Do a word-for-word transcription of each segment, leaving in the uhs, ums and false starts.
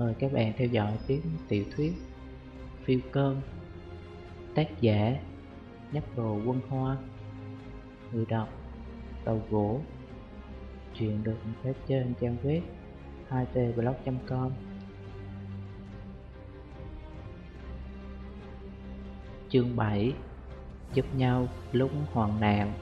Mời các bạn theo dõi tiếp tiểu thuyết Phiêu Cơn, tác giả Nhấp Đồ Quân Hoa, người đọc Tàu Gỗ. Truyện được phát trên trang web hai t blog chấm com. Chương bảy: Giúp nhau lúc hoạn nạn.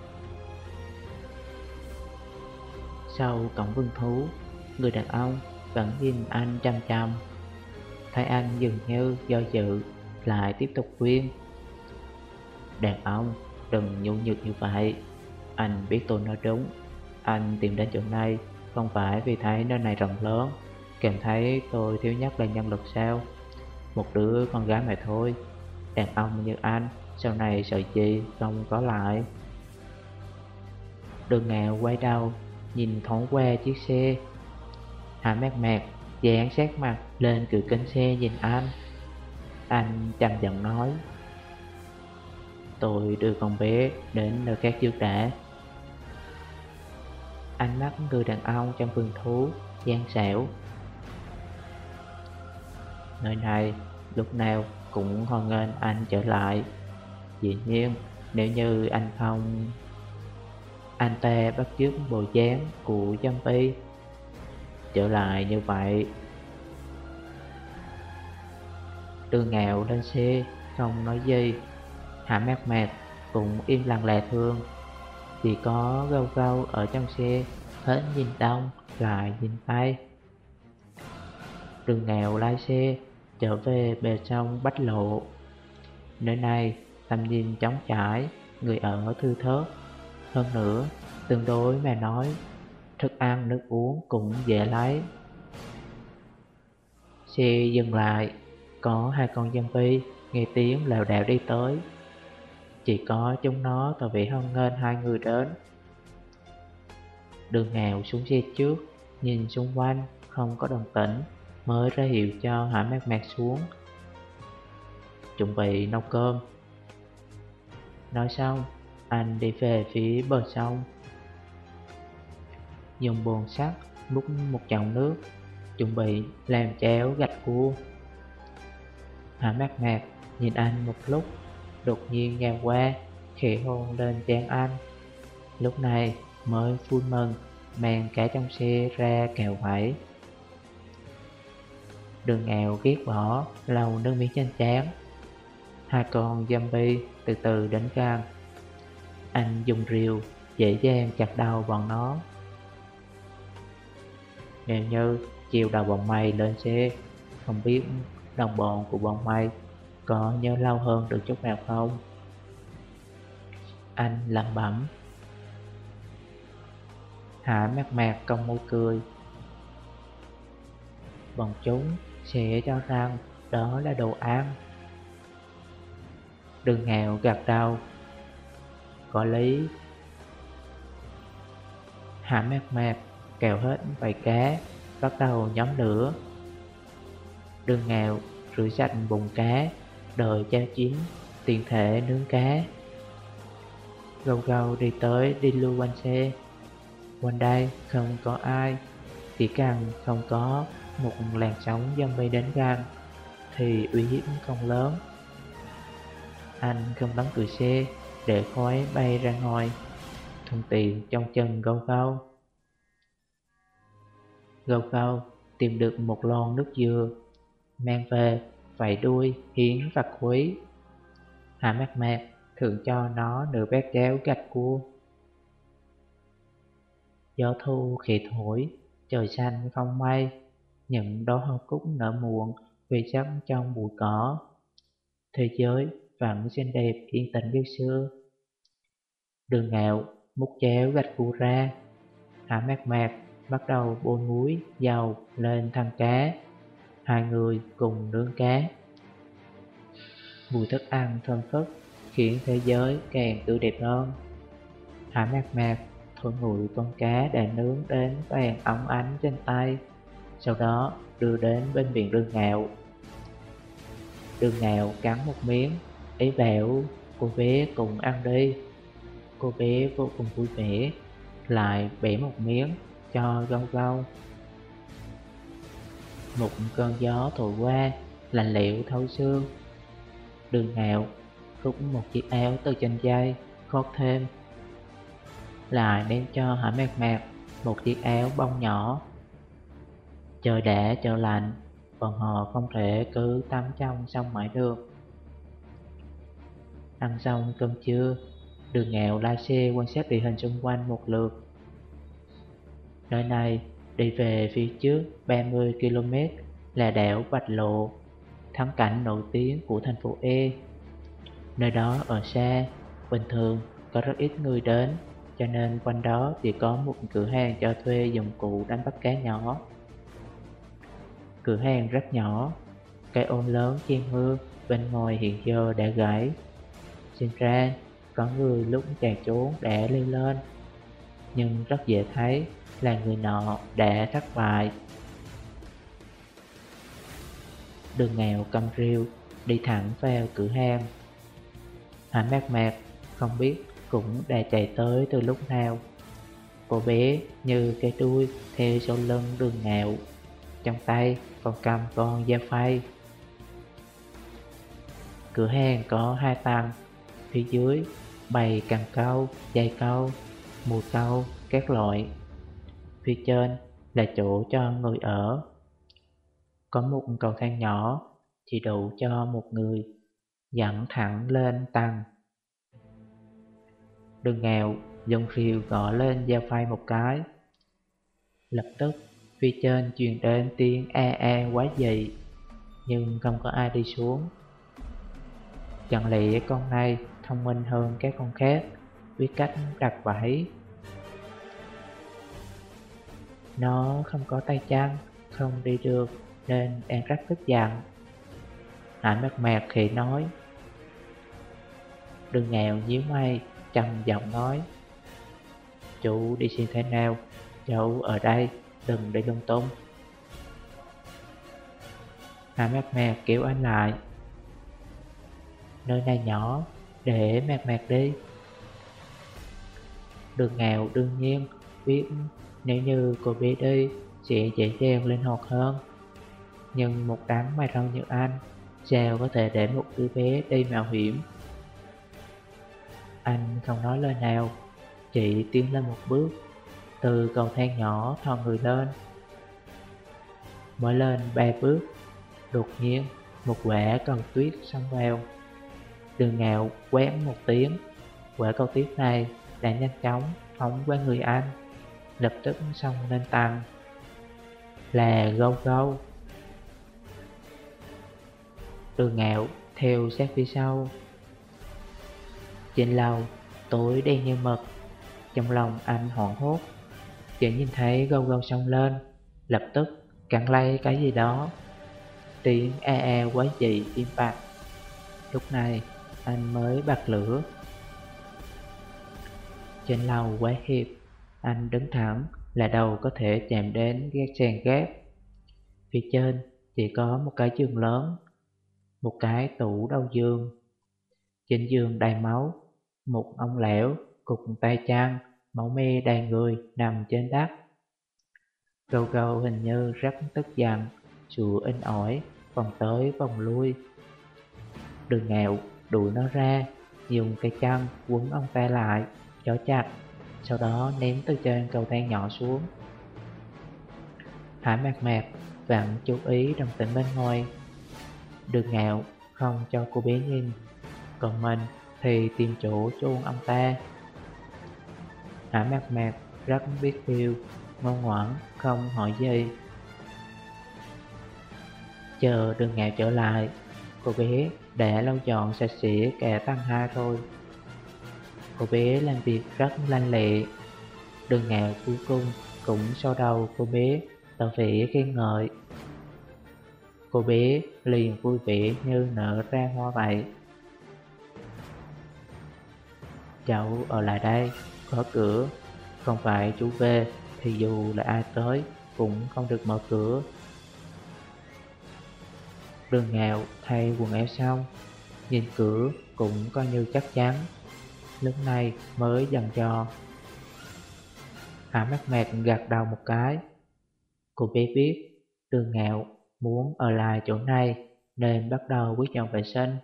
Sau cổng vườn thú, người đàn ông vẫn nhìn anh chăm chăm. Thấy anh dường như do dự, lại tiếp tục khuyên: "Đàn ông, đừng nhu nhược như vậy. Anh biết tôi nói đúng. Anh tìm đến chỗ này không phải vì thấy nơi này rộng lớn, cảm thấy tôi thiếu nhất là nhân lực sao? Một đứa con gái mà thôi. Đàn ông như anh sau này sợ gì không có lại." Đường Ngạo quay đầu nhìn thoáng qua chiếc xe. Hạ Mạc Mạc dán sát mặt lên cửa kính xe nhìn anh. Anh trầm giọng nói: "Tôi đưa con bé đến nơi khác trước đã." Ánh mắt người đàn ông trong vườn thú gian xảo. Nơi này lúc nào cũng hoan nghênh anh trở lại. Dĩ nhiên nếu như anh không... Anh ta bắt chước bộ dáng của zombie. Trở lại như vậy. Đường Ngạo lên xe không nói gì. Hạ Mạc Mạc cũng im lặng lạ thường. Chỉ có Gâu Gâu ở trong xe hết nhìn đông lại nhìn tây. Đường Ngạo lái xe trở về bờ sông Bách Lộ. Nơi này tầm nhìn trống trải, người ở thưa thớt. Hơn nữa, tương đối mà nói, thức ăn nước uống cũng dễ lấy. Xe dừng lại, có hai con zombie nghe tiếng lảo đảo đi tới. Chỉ có chúng nó tỏ vẻ hoan nghênh hai người đến. Đường Ngạo xuống xe trước, nhìn xung quanh không có đồng tĩnh, mới ra hiệu cho Hạ Mạc Mạc xuống. "Chuẩn bị nấu cơm." Nói xong, anh đi về phía bờ sông, dùng bồn sắt múc một chậu nước, chuẩn bị làm cháo gạch cua. Hạ Mạc Mạc nhìn anh một lúc, đột nhiên ngang qua, khẽ hôn lên trán anh. Lúc này mới vui mừng mang cả trong xe ra cào vẫy. Đường Ngạo ghét bỏ lau nước miếng trên trán. Hai con zombie từ từ đến gần. Anh dùng rìu dễ dàng chặt đầu bọn nó. Nếu như chiều đầu bọn mày lên xe, không biết đồng bọn của bọn mày có nhớ lâu hơn được chút nào không? Anh lẩm bẩm. Hạ Mạc Mạc cong môi cười. Bọn chúng sẽ cho rằng đó là đồ ăn. Đường Ngạo gật đầu. Có lý. Hạ Mạc Mạc cào hết vài cá, bắt đầu nhóm lửa. Đường Ngạo rửa sạch bụng cá, đợi cháo chín, tiện thể nướng cá. Gâu Gâu đi tới đi lui quanh xe. Quanh đây không có ai, chỉ cần không có một làn sóng zombie đến gần thì uy hiếp không lớn. Anh không đóng cửa xe để khói bay ra ngoài, thuận tiện trong chân Gâu Gâu. Gâu Gâu tìm được một lon nước dừa, mang về vẫy đuôi hiến vật quý. Hạ Mạc Mạc thưởng cho nó nửa bát cháo gạch cua. Gió thu khẽ thổi, trời xanh không mây, những đóa hoa cúc nở muộn về sắp trong bụi cỏ. Thế giới vẫn xinh đẹp yên tĩnh như xưa. Đường Ngạo múc cháo gạch cua ra. Hạ Mạc Mạc bắt đầu bôi muối, dầu lên thân cá. Hai người cùng nướng cá. Mùi thức ăn thơm phức khiến thế giới càng tươi đẹp hơn. Hạ Mạc Mạc thổi nguội con cá đã nướng đến vàng óng ánh trên tay, sau đó đưa đến bên miệng Đường Ngạo. Đường Ngạo cắn một miếng, ý bảo cô bé cùng ăn đi. Cô bé vô cùng vui vẻ, lại bẻ một miếng cho Gâu Gâu. Một cơn gió thổi qua, lạnh lẽo thấu xương. Đường Ngạo rút một chiếc áo từ trên dây, khoác thêm, lại đem cho Hải Mạc Mạc một chiếc áo bông nhỏ. Trời đã trở lạnh, bọn họ không thể cứ tắm trong sông mãi được. Ăn xong cơm trưa, Đường Ngạo lái xe quan sát địa hình xung quanh một lượt. Nơi này đi về phía trước ba mươi ki lô mét là đảo Bạch Lộ, thắng cảnh nổi tiếng của thành phố E. Nơi đó ở xa, bình thường có rất ít người đến, cho nên quanh đó chỉ có một cửa hàng cho thuê dụng cụ đánh bắt cá nhỏ. Cửa hàng rất nhỏ, cây ôm lớn che mưa bên ngoài hiện giờ đã gãy. Xem ra có người lúc chạy trốn đã leo lên, nhưng rất dễ thấy là người nọ đã thất bại. Đường Ngạo cầm rìu đi thẳng vào cửa hàng. Hải Mạc Mạc không biết cũng đã chạy tới từ lúc nào. Cô bé như cái đuôi theo sau lưng Đường Ngạo, trong tay còn cầm con dao phay. Cửa hàng có hai tầng, phía dưới bày cần câu, dây câu, mùi câu, các loại. Phía trên là chỗ cho người ở. Có một cầu thang nhỏ chỉ đủ cho một người, dẫn thẳng lên tầng. Đường Ngạo dùng rìu gõ lên dao phay một cái. Lập tức phía trên truyền đến tiếng a a quá dị, nhưng không có ai đi xuống. Chẳng lẽ con này thông minh hơn các con khác, biết cách đặt bẫy? Nó không có tay chân, không đi được nên đang rất tức giận. Hải Mạc Mạc khẽ nói. Đường Ngạo nhíu mày, trầm giọng nói: Chú đi xin thế nào, cháu ở đây, đừng đi lung tung. Hải Mạc Mạc kéo anh lại. Nơi này nhỏ, để Mạc Mạc đi. Đường Ngạo đương nhiên biết nếu như cô bé đi sẽ dễ dàng linh hoạt hơn, nhưng một đám mày râu như anh sao có thể để một đứa bé đi mạo hiểm. Anh không nói lời nào, chỉ tiến lên một bước, từ cầu thang nhỏ thò người lên. Mới lên ba bước, đột nhiên một quả cầu tuyết xông vào. Đường Ngạo quét một tiếng, quả cầu tuyết này đã nhanh chóng phóng qua người anh, lập tức xông lên tầng. Là gâu gâu. Đường Ngạo theo sát phía sau. Trên lầu tối đen như mực, trong lòng anh hoảng hốt, chỉ nhìn thấy gâu gâu xông lên, lập tức cắn lấy cái gì đó. Tiếng a a quái dị im bặt. Lúc này anh mới bật lửa. Trên lầu quá hẹp, anh đứng thẳng là đầu có thể chạm đến gác sàn gác. Phía trên chỉ có một cái giường lớn, một cái tủ đầu giường. Trên giường đầy máu, một ông lão cục tay chăn, máu me đầy người nằm trên đất. Gâu gâu hình như rất tức giận, sủa in ỏi, vòng tới vòng lui. Đường Ngạo đuổi nó ra, dùng cây chân quấn ông ta lại, trói chặt, sau đó ném từ trên cầu thang nhỏ xuống. Hải Mạc Mạc vẫn chú ý đồng tĩnh bên ngoài. Đường Ngạo không cho cô bé nhìn, còn mình thì tìm chỗ chôn ông ta. Hải Mạc Mạc rất biết điều, ngoan ngoãn không hỏi gì. Chờ Đường Ngạo trở lại, cô bé đã lau dọn sạch sẽ cả tầng hai rồi. Cô bé làm việc rất lanh lẹ. Đường Ngạo cuối cùng cũng so đầu cô bé, tỏ vẻ khen ngợi. Cô bé liền vui vẻ như nở ra hoa vậy. Cháu ở lại đây, có cửa, không phải chú về thì dù là ai tới cũng không được mở cửa. Đường Ngạo thay quần áo xong, nhìn cửa cũng coi như chắc chắn, lúc này mới dần dò. Hải Mạc Mạc gật đầu một cái. Cô bé biết Đường Ngạo muốn ở lại chỗ này nên bắt đầu quyết dọn vệ sinh.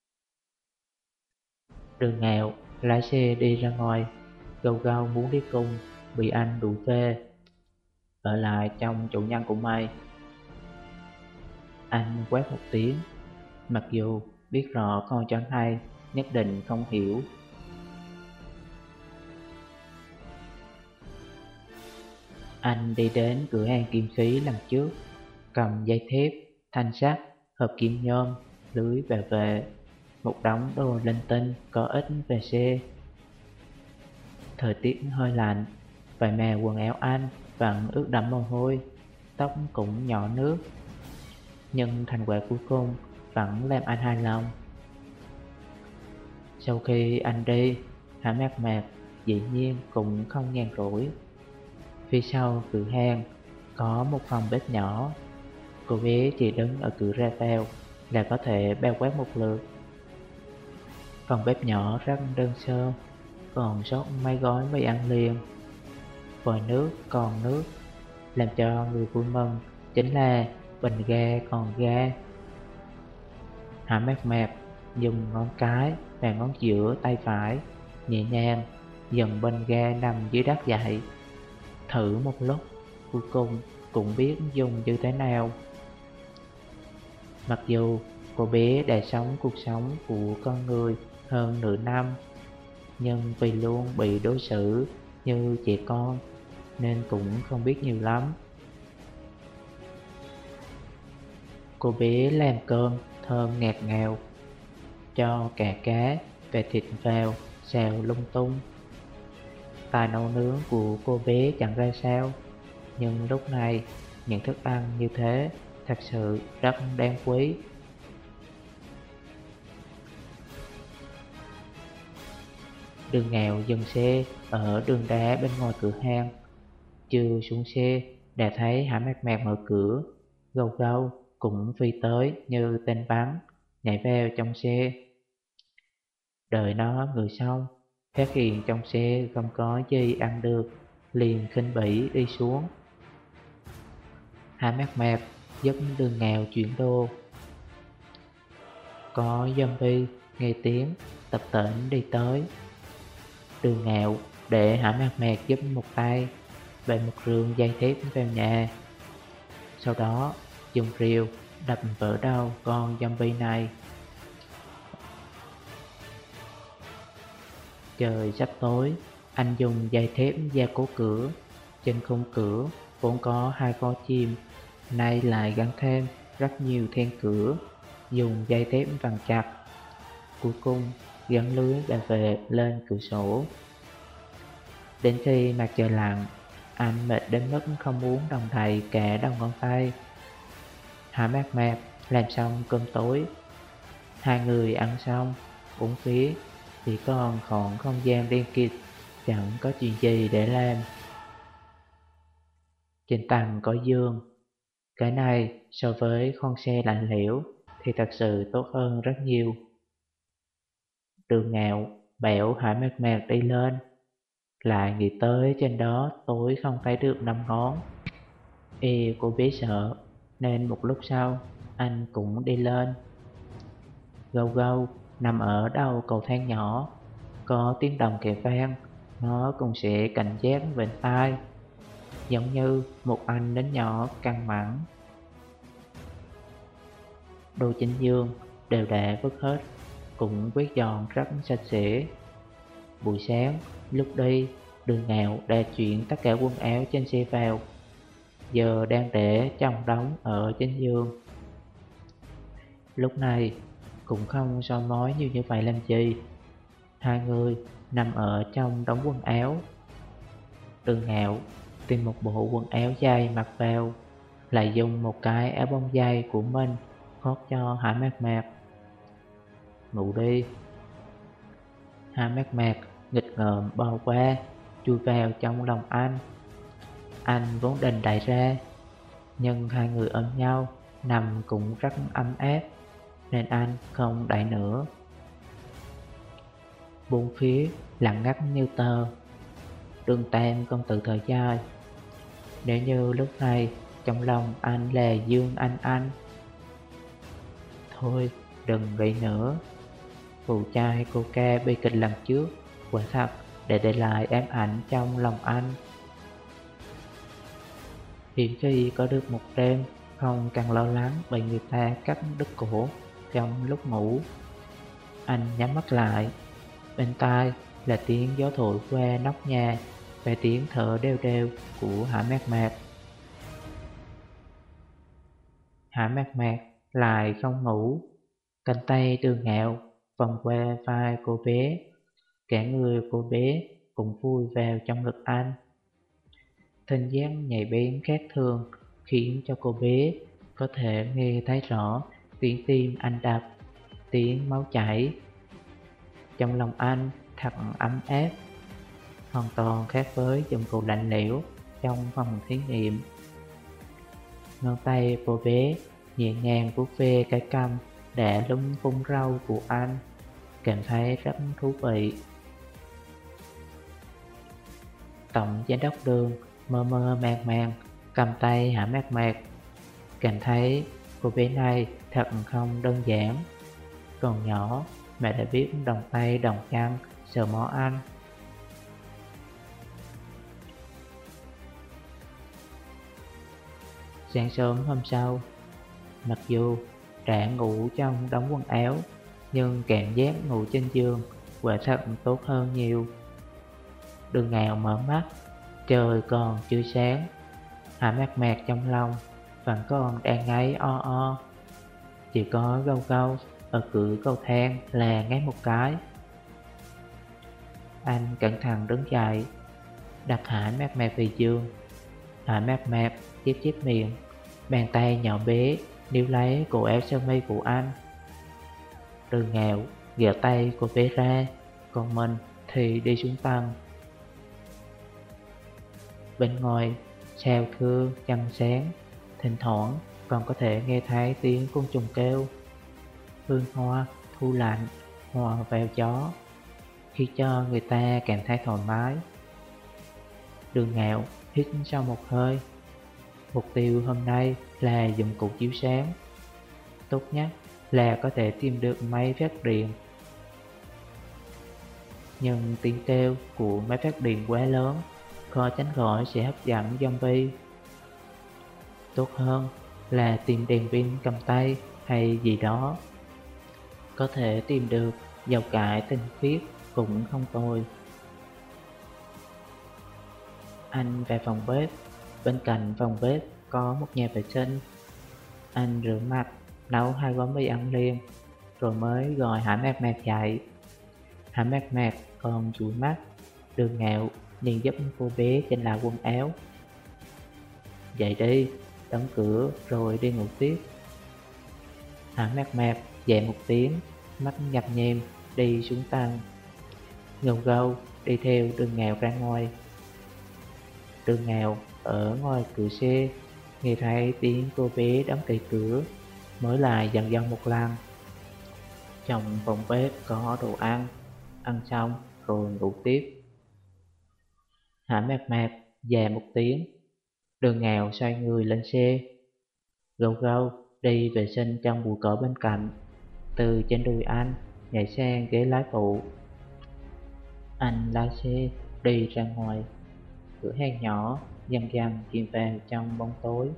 Đường Ngạo lái xe đi ra ngoài, Gâu Gâu muốn đi cùng, bị anh đuổi về. Ở lại trong chủ nhân của mày. Anh quát một tiếng, mặc dù biết rõ con chó này nhất định không hiểu. Anh đi đến cửa hàng kim khí lần trước, cầm dây thép, thanh sắt, hộp kim nhôm, lưới bảo vệ, một đống đồ linh tinh có ích về xe. Thời tiết hơi lạnh, vài mè quần áo anh vẫn ướt đẫm mồ hôi, tóc cũng nhỏ nước. Nhưng thành quả cuối cùng vẫn làm anh hài lòng. Sau khi anh đi, Hạ Mạc Mạc dĩ nhiên cũng không nhàn rỗi. Phía sau cửa hàng có một phòng bếp nhỏ. Cô bé chỉ đứng ở cửa ra vào là có thể bao quát một lượt. Phòng bếp nhỏ rất đơn sơ, còn sót mấy gói mì ăn liền. Vòi nước còn nước, làm cho người vui mừng chính là bình ga còn ga. Hạ Mạc Mạc dùng ngón cái và ngón giữa tay phải nhẹ nhàng dần bình ga nằm dưới đất dậy. Thử một lúc, cuối cùng cũng biết dùng như thế nào. Mặc dù cô bé đã sống cuộc sống của con người hơn nửa năm, nhưng vì luôn bị đối xử như trẻ con nên cũng không biết nhiều lắm. Cô bé làm cơm thơm ngạt ngào, cho cả cá và thịt vào xào lung tung. Tài nấu nướng của cô bé chẳng ra sao, nhưng lúc này những thức ăn như thế thật sự rất đáng quý. Đường Ngạo dừng xe ở đường đá bên ngoài cửa hàng. Chưa xuống xe đã thấy Hạ Mạc Mạc mở cửa. Gâu Gâu cũng phi tới như tên bắn, nhảy vào trong xe. Đợi nó ngồi xong, phát hiện trong xe không có gì ăn được, liền khinh bỉ đi xuống. Hạ Mạc Mạc giúp Đường Ngạo chuyển đồ. Có zombie nghe tiếng tập tễnh đi tới. Đường Ngạo để Hạ Mạc Mạc giúp một tay, bày một rương dây thép vào nhà. Sau đó dùng rìu đập vỡ đầu con zombie này. Trời sắp tối, anh dùng dây thép gia cố cửa. Trên khung cửa vốn có hai con chim, nay lại gắn thêm rất nhiều then cửa, dùng dây thép vặn chặt. Cuối cùng gắn lưới bảo vệ lên cửa sổ. Đến khi mặt trời lặn, anh mệt đến mức không muốn đồng thầy cả đầu ngón tay. Hạ Mạc Mạc làm xong cơm tối. Hai người ăn xong, bốn phía chỉ còn khoảng không gian đen kịt, chẳng có chuyện gì để làm. Trên tầng có giường. Cái này so với con xe lạnh lẽo thì thật sự tốt hơn rất nhiều. Đường Ngạo bảo Hạ Mạc Mạc đi lên, lại nghĩ tới trên đó tối không thấy được năm ngón. Ê, cô bé sợ nên một lúc sau anh cũng đi lên. Gâu Gâu nằm ở đầu cầu thang nhỏ, có tiếng động kẻ vang, nó cũng sẽ cảnh giác bên tai, giống như một anh lính nhỏ căng mẳng. Đồ trên giường đều đã vứt hết, cũng quét dọn rất sạch sẽ. Buổi sáng lúc đi, Đường Ngạo đã chuyển tất cả quần áo trên xe vào, giờ đang để chồng đống ở trên giường. Lúc này cũng không soi mói nhiều như vậy làm gì. Hai người nằm ở trong đống quần áo. Đường Ngạo tìm một bộ quần áo dày mặc vào, lại dùng một cái áo bông dày của mình khoác cho Hạ Mạc Mạc. Ngủ đi. Hạ Mạc Mạc nghịch ngợm bò qua, chui vào trong lòng anh. Anh vốn định đẩy ra, nhưng hai người ôm nhau nằm cũng rất ấm áp, nên anh không đẩy nữa. Bốn phía lặng ngắt như tờ. Đường Tam công tử thở dài. Nếu như lúc này trong lòng anh là Dương Anh Anh. Thôi, đừng nghĩ nữa. Vụ trai coca bi kịch lần trước quả thật để để lại ám ảnh trong lòng anh. Hiếm khi có được một đêm không cần lo lắng bị người ta cắt đứt cổ trong lúc ngủ. Anh nhắm mắt lại, bên tai là tiếng gió thổi qua nóc nhà và tiếng thở đều đều của Hạ Mạc Mạc. Hạ Mạc Mạc lại không ngủ, cánh tay Đường Ngạo vòng qua vai cô bé, cả người cô bé cũng vui vào trong ngực anh. Thính giác nhạy bén khác thường khiến cho cô bé có thể nghe thấy rõ tiếng tim anh đập, tiếng máu chảy. Trong lòng anh thật ấm áp, hoàn toàn khác với dụng cụ lạnh lẽo trong phòng thí nghiệm. Ngón tay cô bé nhẹ nhàng vuốt ve cái cằm đã lung phun râu của anh, cảm thấy rất thú vị. Tổng giám đốc Đường mơ mơ màng màng cầm tay Hạ Mạc Mạc, cảm thấy cô bé này thật không đơn giản. Còn nhỏ mẹ đã biết đồng tay đồng chân sờ mó anh. Sáng sớm hôm sau, mặc dù đã ngủ trong đống quần áo, nhưng cảm giác ngủ trên giường quả thật tốt hơn nhiều. Đường Ngạo mở mắt, trời còn chưa sáng. Hạ Mạc Mạc trong lòng vẫn còn đang ngáy o o. Chỉ có gâu gâu ở cửa cầu thang là ngáy một cái. Anh cẩn thận đứng dậy, đặt Hạ Mạc Mạc về giường. Hạ Mạc Mạc chép chép miệng, bàn tay nhỏ bé níu lấy cổ áo sơ mi của anh. Đường Ngạo gỡ tay cô bé ra, còn mình thì đi xuống tầng. Bên ngoài sao thưa trăng sáng, thỉnh thoảng còn có thể nghe thấy tiếng côn trùng kêu. Hương hoa thu lạnh hòa vào gió, khi cho người ta cảm thấy thoải mái. Đường Ngạo hít sâu một hơi. Mục tiêu hôm nay là dụng cụ chiếu sáng, tốt nhất là có thể tìm được máy phát điện. Nhưng tiếng kêu của máy phát điện quá lớn, khó tránh khỏi sẽ hấp dẫn zombie. Tốt hơn là tìm đèn pin cầm tay hay gì đó. Có thể tìm được dầu cải tinh khiết cũng không tồi. Anh về phòng bếp. Bên cạnh phòng bếp có một nhà vệ sinh. Anh rửa mặt, nấu hai gói mì ăn liền, rồi mới gọi Hạ Mạc Mạc dậy. Hạ Mạc Mạc còn dụi mắt. Đường Ngạo liền giúp cô bé chỉnh lại quần áo. Dậy đi, đóng cửa rồi đi ngủ tiếp. Hạ Mạc Mạc dạ một tiếng, mắt nhập nhèm đi xuống tầng. Gâu gâu đi theo Đường Ngạo ra ngoài. Đường Ngạo ở ngoài cửa xe, nghe thấy tiếng cô bé đóng cậy cửa, mới lại dần dần một lần. Trong phòng bếp có đồ ăn, ăn xong rồi ngủ tiếp. Hạ Mạc Mạc dạ một tiếng. Đường Ngạo xoay người lên xe. Gâu gâu đi vệ sinh trong bụi cỏ bên cạnh, từ trên đùi anh nhảy sang ghế lái phụ. Anh lái xe đi ra ngoài. Cửa hàng nhỏ dần dần chìm vào trong bóng tối.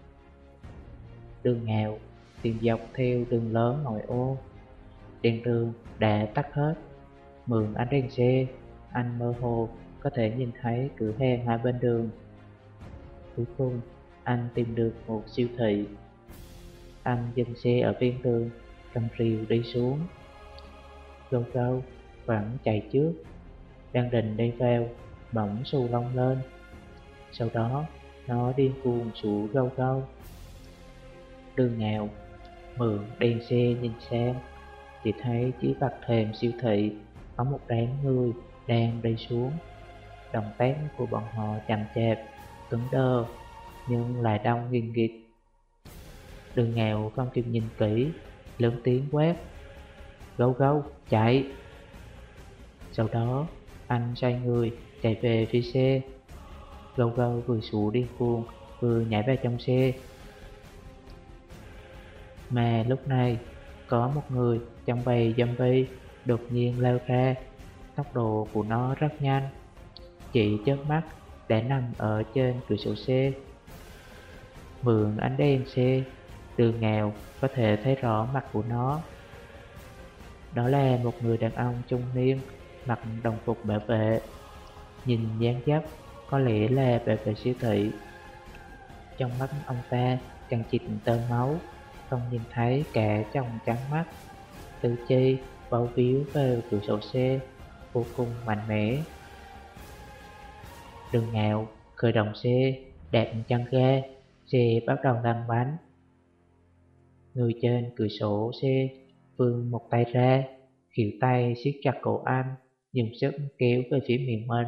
Đường Ngạo tìm dọc theo đường lớn ngoại ô. Đèn đường đã tắt hết. Mượn ánh đèn xe, anh mơ hồ có thể nhìn thấy cửa hàng hai bên đường. Cuối cùng anh tìm được một siêu thị. Anh dừng xe ở ven đường, cầm rìu đi xuống. Gâu gâu vẫn chạy trước, đang định đi vào, bỗng xù lông lên. Sau đó nó điên cuồng sủa gâu gâu. Đường Ngạo mượn đèn xe nhìn sang, chỉ thấy dưới bậc thềm siêu thị có một đám người đang đi xuống. Động tác của bọn họ chậm chạp, cứng đơ, nhưng lại đông nghìn nghịt. Đường Ngạo không kịp nhìn kỹ, lớn tiếng quát: Gâu gâu, chạy! Sau đó anh xoay người chạy về phía xe. Gâu gâu vừa sủa điên cuồng vừa nhảy vào trong xe. Mà lúc này, có một người trong bầy zombie đột nhiên lao ra. Tốc độ của nó rất nhanh, chỉ chớp mắt đã nằm ở trên cửa sổ xe. Mượn ánh đèn xe, Đường Ngạo có thể thấy rõ mặt của nó. Đó là một người đàn ông trung niên mặc đồng phục bảo vệ. Nhìn dáng dấp có lẽ là bảo vệ siêu thị. Trong mắt ông ta chằng chịt tơ máu, không nhìn thấy cả trong trắng mắt. Tứ chi bấu víu vào cửa sổ xe, vô cùng mạnh mẽ. Đường Ngạo khởi động xe, đạp chân ga, xe bắt đầu lăn bánh. Người trên cửa sổ xe vươn một tay ra, khuỷu tay siết chặt cổ anh, dùng sức kéo về phía miệng mình.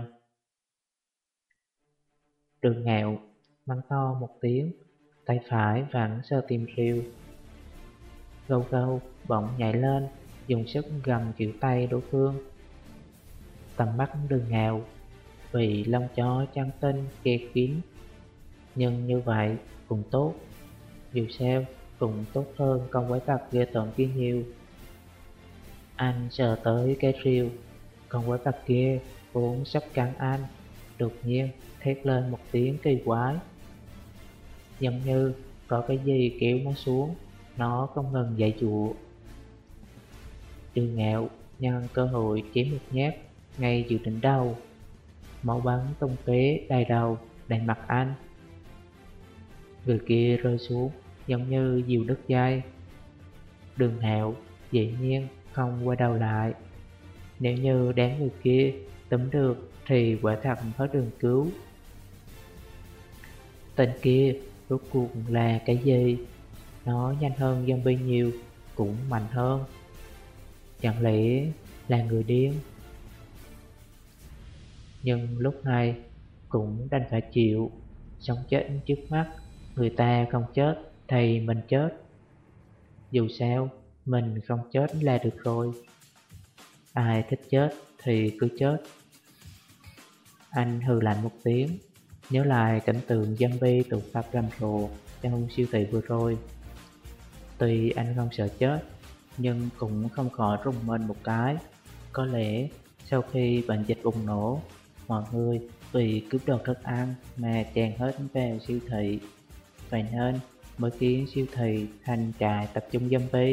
Đường Ngạo mắng to một tiếng, tay phải vẫn sờ tìm rìu. Gâu gâu bỗng nhảy lên, dùng sức gầm khuỷu tay đối phương. Tầm mắt Đường Ngạo vì lông chó trắng tinh che kín, nhưng như vậy cũng tốt. Dù sao cũng tốt hơn con quái vật ghê tởm kia nhiều. Anh sờ tới cái rìu, con quái vật kia vốn sắp cắn anh, đột nhiên thét lên một tiếng kỳ quái, giống như có cái gì kéo nó xuống. Nó không ngừng dãy dụa. Đường Ngạo nhân cơ hội chém một nhát ngay giữa đỉnh đầu. Máu bắn tung tóe đầy đầu, đầy mặt anh. Người kia rơi xuống giống như diều đứt dây. Đường Ngạo dĩ nhiên không quay đầu lại. Nếu như đám người kia túm được thì quả thật có đường cứu. Tên kia rốt cuộc là cái gì? Nó nhanh hơn zombie nhiều, cũng mạnh hơn. Chẳng lẽ là người điên? Nhưng lúc này cũng đành phải chịu. Sống chết trước mắt, người ta không chết thì mình chết. Dù sao mình không chết là được rồi. Ai thích chết thì cứ chết. Anh hừ lạnh một tiếng, nhớ lại cảnh tượng zombie tụ tập rầm rộ trong siêu thị vừa rồi. Tuy anh không sợ chết, nhưng cũng không khỏi rùng mình một cái. Có lẽ sau khi bệnh dịch bùng nổ, mọi người vì cướp đoạt thức ăn mà tràn hết vào siêu thị, vậy nên mới khiến siêu thị thành trại tập trung zombie.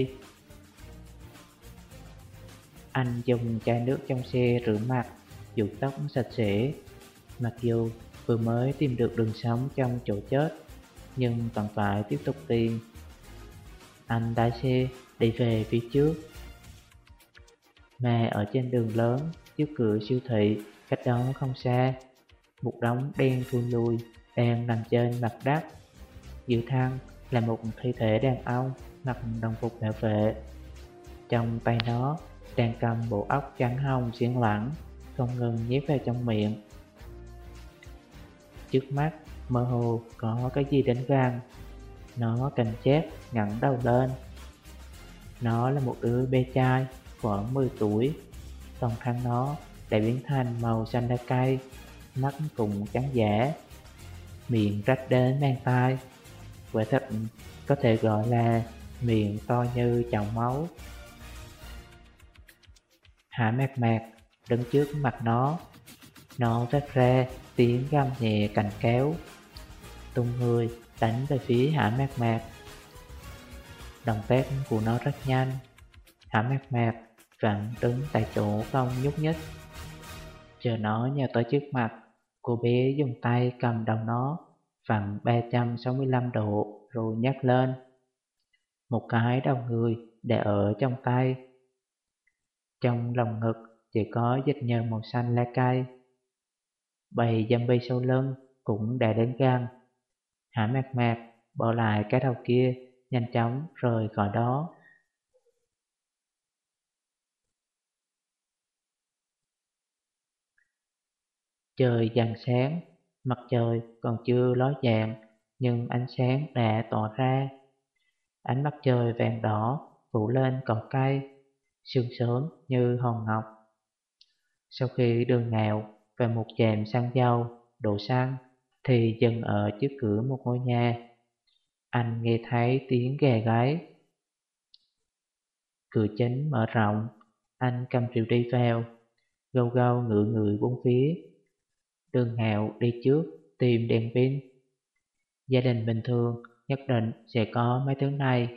Anh dùng chai nước trong xe rửa mặt, giữ tóc sạch sẽ. Mặc dù vừa mới tìm được đường sống trong chỗ chết, nhưng vẫn phải tiếp tục tìm. Anh lái xe đi về phía trước. Mà ở trên đường lớn trước cửa siêu thị, cách đó không xa, một đống đen thui lùi đang nằm trên mặt đất. Dưới thân là một thi thể đàn ông mặc đồng phục bảo vệ. Trong tay nó đang cầm bộ óc trắng hồng xiên lẳng, không ngừng nhét vào trong miệng. Trước mắt mơ hồ có cái gì đến gần. Nó cảnh giác ngẩng đầu lên. Nó là một đứa bé trai khoảng mười tuổi. Toàn thân nó đã biến thành màu xanh lá cây, mắt cũng trắng dã, miệng rách đến mang tai. Quả thật có thể gọi là miệng to như chậu máu. Hả mạc mạc đứng trước mặt nó. Nó phát ra tiếng gầm nhẹ cảnh cáo, tung người đánh về phía Hả mạc mạc. Động tác của nó rất nhanh. Hả mạc mạc vẫn đứng tại chỗ không nhúc nhích. Chờ nó nhào tới trước mặt, cô bé dùng tay cầm đầu nó vặn ba trăm sáu mươi lăm độ rồi nhắc lên. Một cái đầu người đã ở trong tay. Trong lòng ngực chỉ có dịch nhờn màu xanh lá cây. Bầy zombie sau lưng cũng đã đến gần. Hả mạc mạc bỏ lại cái đầu kia, nhanh chóng rời khỏi đó. Trời dần sáng, mặt trời còn chưa ló dạng, nhưng ánh sáng đã tỏa ra. Ánh mặt trời vàng đỏ phủ lên cỏ cây, sương sớm như hòn ngọc. Sau khi Đường Ngạo và một chèm xăng dầu đổ xăng thì dừng ở trước cửa một ngôi nhà. Anh nghe thấy tiếng gà gáy. Cửa chính mở rộng, anh cầm rìu đi vào, gâu gâu ngựa người bốn phía. Đường Hạo đi trước tìm đèn pin. Gia đình bình thường nhất định sẽ có mấy thứ này.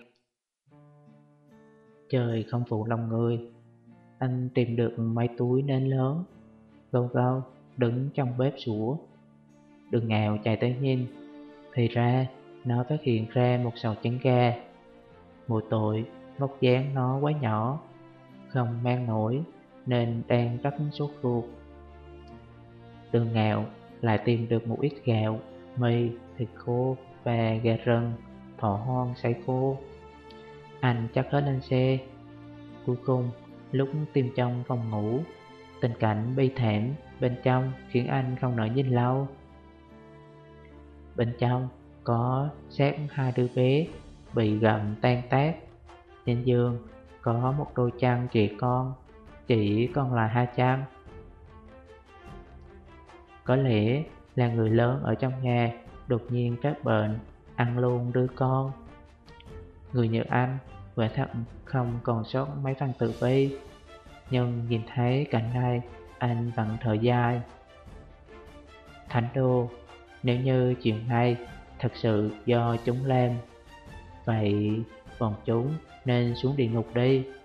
Trời không phụ lòng người, anh tìm được mấy túi nến lớn. Gâu gâu đứng trong bếp sủa. Đường Hạo chạy tới nhìn, thì ra nó phát hiện ra một sào trứng gà. Mỗi tội vóc dáng nó quá nhỏ, không mang nổi nên đang rất sốt ruột. Đường Ngạo lại tìm được một ít gạo, mì, thịt khô và gà rừng, thỏ hoang sấy khô. Anh chất hết lên xe. Cuối cùng, lúc tìm trong phòng ngủ, tình cảnh bi thảm bên trong khiến anh không nỡ nhìn lâu. Bên trong có xác hai đứa bé bị gặm tan tác. Trên giường có một đôi chăn trẻ con, chỉ còn lại hai chăn. Có lẽ là người lớn ở trong nhà đột nhiên phát bệnh, ăn luôn đứa con. Người như anh quả thật không còn sót mấy phần tự bi, nhưng nhìn thấy cảnh này anh vẫn thở dài. Thánh Đô, nếu như chuyện này thật sự do chúng làm, vậy bọn chúng nên xuống địa ngục đi.